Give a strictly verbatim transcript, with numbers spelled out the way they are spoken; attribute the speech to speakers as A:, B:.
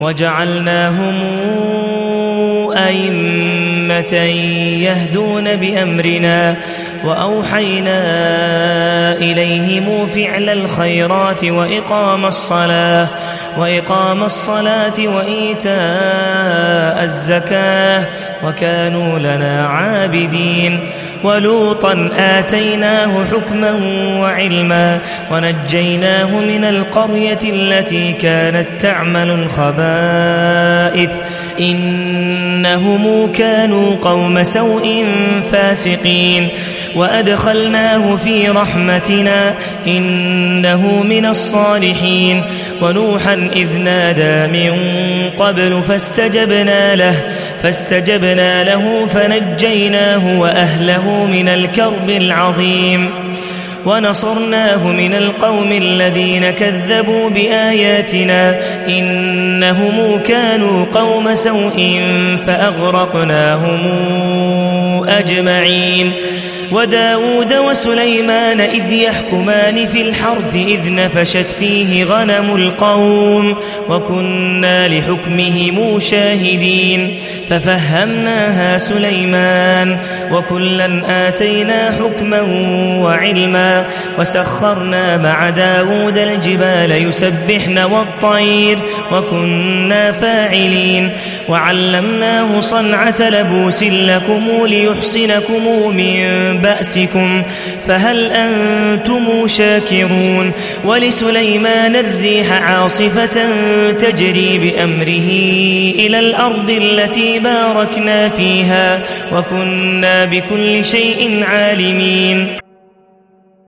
A: وجعلناهم أئمة يهدون بأمرنا وأوحينا إليهم فعل الخيرات وإقام الصلاة وإقام الصلاة وإيتاء الزكاة وكانوا لنا عابدين. ولوطا آتيناه حكما وعلما ونجيناه من القرية التي كانت تعمل الخبائث إنهم كانوا قوم سوء فاسقين. وأدخلناه في رحمتنا إنه من الصالحين. ونوحا إذ نادى من قبل فاستجبنا له فاستجبنا له فنجيناه وأهله من الكرب العظيم ونصرناه من القوم الذين كذبوا بآياتنا إنهم كانوا قوم سوء فأغرقناهم أجمعين. وداود وسليمان إذ يحكمان في الحرث إذ نفشت فيه غنم القوم وكنا لحكمهم شاهدين ففهمناها سليمان وكلا آتينا حكما وعلما وسخرنا مع داود الجبال يسبحن والطير وكنا فاعلين. وعلمناه صنعة لبوس لكم ليحصنكم من بأسكم فهل أنتم شاكرون. ولسليمان الريح عاصفة تجري بأمره إلى الأرض التي باركنا فيها وكنا بكل شيء عالمين.